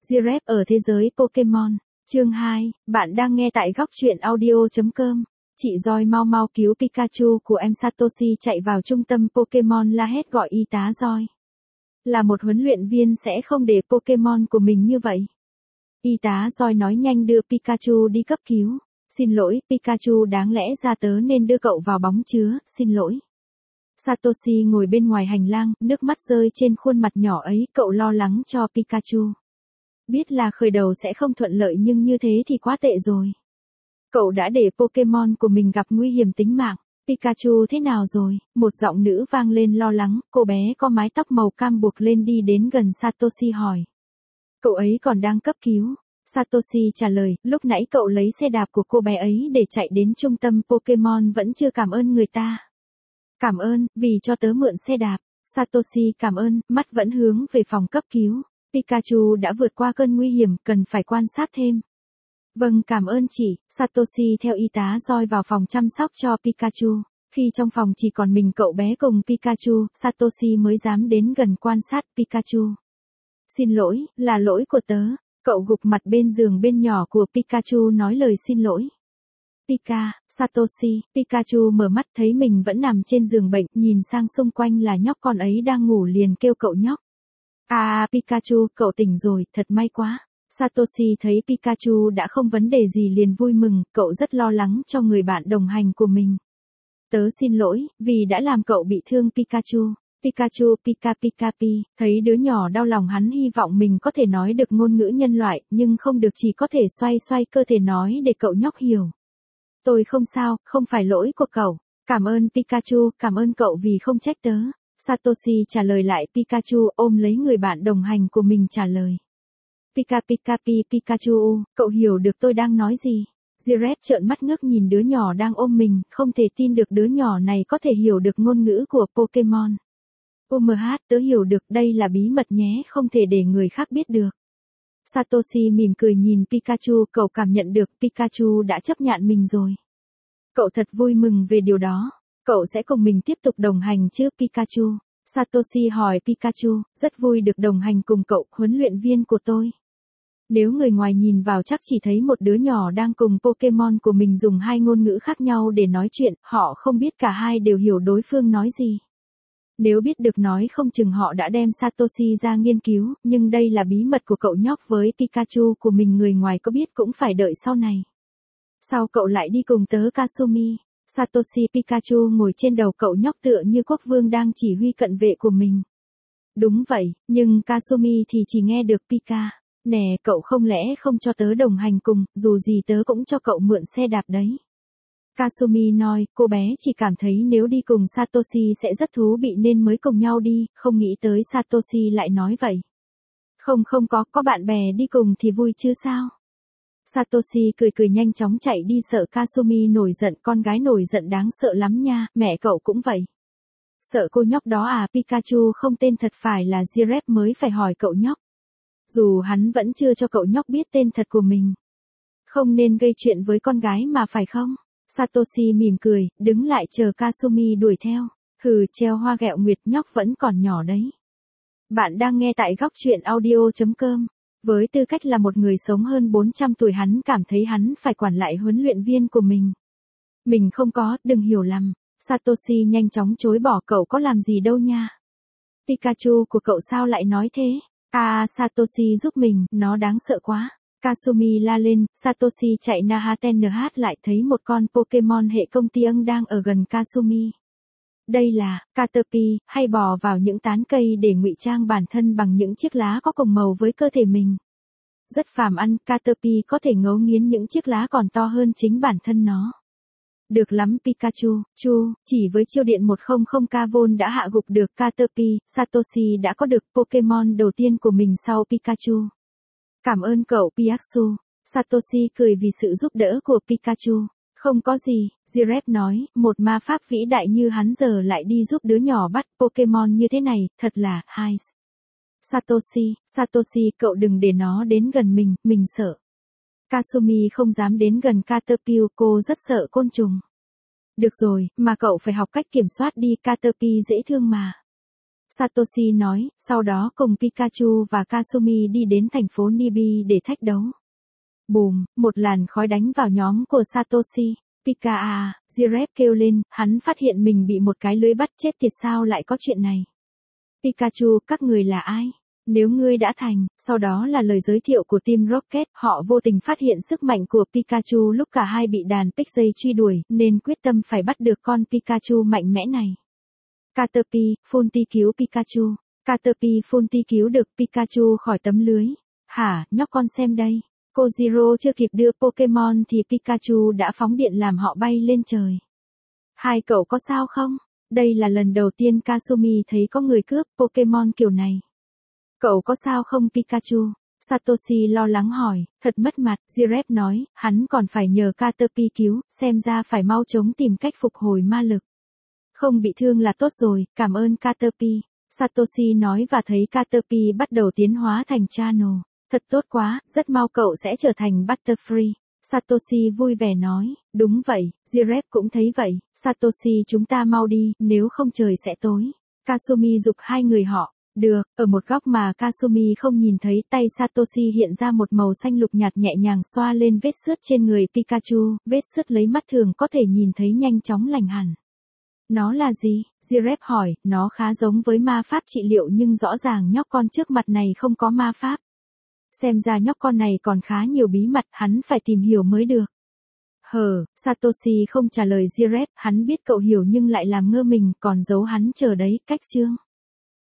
Giraffe ở thế giới Pokemon. Chương 2, bạn đang nghe tại góc truyện audio.com. Chị Joy mau mau cứu Pikachu của em Satoshi chạy vào trung tâm Pokemon la hét gọi y tá Joy. Là một huấn luyện viên sẽ không để Pokemon của mình như vậy. Y tá Joy nói nhanh đưa Pikachu đi cấp cứu. Xin lỗi, Pikachu đáng lẽ ra tớ nên đưa cậu vào bóng chứa, xin lỗi. Satoshi ngồi bên ngoài hành lang, nước mắt rơi trên khuôn mặt nhỏ ấy, cậu lo lắng cho Pikachu. Biết là khởi đầu sẽ không thuận lợi nhưng như thế thì quá tệ rồi. Cậu đã để Pokemon của mình gặp nguy hiểm tính mạng. Pikachu thế nào rồi? Một giọng nữ vang lên lo lắng, cô bé có mái tóc màu cam buộc lên đi đến gần Satoshi hỏi. Cậu ấy còn đang cấp cứu. Satoshi trả lời, lúc nãy cậu lấy xe đạp của cô bé ấy để chạy đến trung tâm Pokemon vẫn chưa cảm ơn người ta. Cảm ơn, vì cho tớ mượn xe đạp. Satoshi cảm ơn, mắt vẫn hướng về phòng cấp cứu. Pikachu đã vượt qua cơn nguy hiểm, cần phải quan sát thêm. Vâng, cảm ơn chị. Satoshi theo y tá Joy vào phòng chăm sóc cho Pikachu. Khi trong phòng chỉ còn mình cậu bé cùng Pikachu, Satoshi mới dám đến gần quan sát Pikachu. Xin lỗi, là lỗi của tớ. Cậu gục mặt bên giường bên nhỏ của Pikachu nói lời xin lỗi. Satoshi, Pikachu mở mắt thấy mình vẫn nằm trên giường bệnh, nhìn sang xung quanh là nhóc con ấy đang ngủ liền kêu cậu nhóc. Pikachu, cậu tỉnh rồi, thật may quá. Satoshi thấy Pikachu đã không vấn đề gì liền vui mừng, cậu rất lo lắng cho người bạn đồng hành của mình. Tớ xin lỗi, vì đã làm cậu bị thương Pikachu. Pikachu thấy đứa nhỏ đau lòng hắn hy vọng mình có thể nói được ngôn ngữ nhân loại, nhưng không được chỉ có thể xoay xoay cơ thể nói để cậu nhóc hiểu. Tôi không sao, không phải lỗi của cậu. Cảm ơn Pikachu, cảm ơn cậu vì không trách tớ. Satoshi trả lời lại Pikachu ôm lấy người bạn đồng hành của mình trả lời. Pikachu, cậu hiểu được tôi đang nói gì? Giraffe trợn mắt ngước nhìn đứa nhỏ đang ôm mình, không thể tin được đứa nhỏ này có thể hiểu được ngôn ngữ của Pokemon. Tớ hiểu được đây là bí mật nhé, không thể để người khác biết được. Satoshi mỉm cười nhìn Pikachu, cậu cảm nhận được Pikachu đã chấp nhận mình rồi. Cậu thật vui mừng về điều đó. Cậu sẽ cùng mình tiếp tục đồng hành chứ Pikachu? Satoshi hỏi Pikachu, rất vui được đồng hành cùng cậu, huấn luyện viên của tôi. Nếu người ngoài nhìn vào chắc chỉ thấy một đứa nhỏ đang cùng Pokemon của mình dùng hai ngôn ngữ khác nhau để nói chuyện, họ không biết cả hai đều hiểu đối phương nói gì. Nếu biết được nói không chừng họ đã đem Satoshi ra nghiên cứu, nhưng đây là bí mật của cậu nhóc với Pikachu của mình, người ngoài có biết cũng phải đợi sau này. Sao cậu lại đi cùng tớ Kasumi? Satoshi Pikachu ngồi trên đầu cậu nhóc tựa như quốc vương đang chỉ huy cận vệ của mình. Đúng vậy, nhưng Kasumi thì chỉ nghe được Pika. Nè, cậu không lẽ không cho tớ đồng hành cùng, dù gì tớ cũng cho cậu mượn xe đạp đấy. Kasumi nói, cô bé chỉ cảm thấy nếu đi cùng Satoshi sẽ rất thú vị nên mới cùng nhau đi, không nghĩ tới Satoshi lại nói vậy. Không có bạn bè đi cùng thì vui chứ sao? Satoshi cười nhanh chóng chạy đi sợ Kasumi nổi giận, con gái nổi giận đáng sợ lắm nha, mẹ cậu cũng vậy. Sợ cô nhóc đó à? Pikachu không tên thật phải là Giraffe mới phải hỏi cậu nhóc. Dù hắn vẫn chưa cho cậu nhóc biết tên thật của mình. Không nên gây chuyện với con gái mà phải không? Satoshi mỉm cười, đứng lại chờ Kasumi đuổi theo. Treo hoa ghẹo nguyệt, nhóc vẫn còn nhỏ đấy. Bạn đang nghe tại góc truyện audio.com. Với tư cách là một người sống hơn 400 tuổi hắn cảm thấy hắn phải quản lại huấn luyện viên của mình. Mình không có, đừng hiểu lầm. Satoshi nhanh chóng chối bỏ, cậu có làm gì đâu nha. Pikachu của cậu sao lại nói thế? Satoshi giúp mình, nó đáng sợ quá. Kasumi la lên, Satoshi chạy NH lại thấy một con Pokemon hệ công ty ưng đang ở gần Kasumi. Đây là Caterpie, hay bò vào những tán cây để ngụy trang bản thân bằng những chiếc lá có cùng màu với cơ thể mình. Rất phàm ăn, Caterpie có thể ngấu nghiến những chiếc lá còn to hơn chính bản thân nó. Được lắm Pikachu, chỉ với chiêu điện 100k đã hạ gục được Caterpie, Satoshi đã có được Pokemon đầu tiên của mình sau Pikachu. Cảm ơn cậu Piaxu. Satoshi cười vì sự giúp đỡ của Pikachu. Không có gì, Giraffe nói, một ma pháp vĩ đại như hắn giờ lại đi giúp đứa nhỏ bắt Pokemon như thế này, thật là hay. Satoshi, cậu đừng để nó đến gần mình sợ. Kasumi không dám đến gần Caterpie, cô rất sợ côn trùng. Được rồi, mà cậu phải học cách kiểm soát đi, Caterpie dễ thương mà. Satoshi nói, sau đó cùng Pikachu và Kasumi đi đến thành phố Nibi để thách đấu. Bùm, một làn khói đánh vào nhóm của Satoshi. Pika à, Jiraiya kêu lên, hắn phát hiện mình bị một cái lưới bắt chết tiệt, sao lại có chuyện này. Pikachu, các người là ai? Nếu ngươi đã thành, sau đó là lời giới thiệu của Team Rocket, họ vô tình phát hiện sức mạnh của Pikachu lúc cả hai bị đàn Pixie truy đuổi, nên quyết tâm phải bắt được con Pikachu mạnh mẽ này. Caterpie, Funty cứu Pikachu. Caterpie Funty cứu được Pikachu khỏi tấm lưới. Hả, nhóc con xem đây. Kojiro chưa kịp đưa Pokemon thì Pikachu đã phóng điện làm họ bay lên trời. Hai cậu có sao không? Đây là lần đầu tiên Kasumi thấy có người cướp Pokemon kiểu này. Cậu có sao không Pikachu? Satoshi lo lắng hỏi, thật mất mặt, Jiraiya nói, hắn còn phải nhờ Caterpie cứu, xem ra phải mau chóng tìm cách phục hồi ma lực. Không bị thương là tốt rồi, cảm ơn Caterpie. Satoshi nói và thấy Caterpie bắt đầu tiến hóa thành Channel. Thật tốt quá, rất mau cậu sẽ trở thành Butterfree. Satoshi vui vẻ nói, đúng vậy, Jiraiya cũng thấy vậy, Satoshi chúng ta mau đi, nếu không trời sẽ tối. Kasumi giục hai người họ. Được, ở một góc mà Kasumi không nhìn thấy, tay Satoshi hiện ra một màu xanh lục nhạt nhẹ nhàng xoa lên vết xước trên người Pikachu, vết xước lấy mắt thường có thể nhìn thấy nhanh chóng lành hẳn. Nó là gì? Jiraiya hỏi, nó khá giống với ma pháp trị liệu nhưng rõ ràng nhóc con trước mặt này không có ma pháp. Xem ra nhóc con này còn khá nhiều bí mật, hắn phải tìm hiểu mới được. Satoshi không trả lời Jiraiya, hắn biết cậu hiểu nhưng lại làm ngơ mình, còn giấu hắn chờ đấy, cách chương.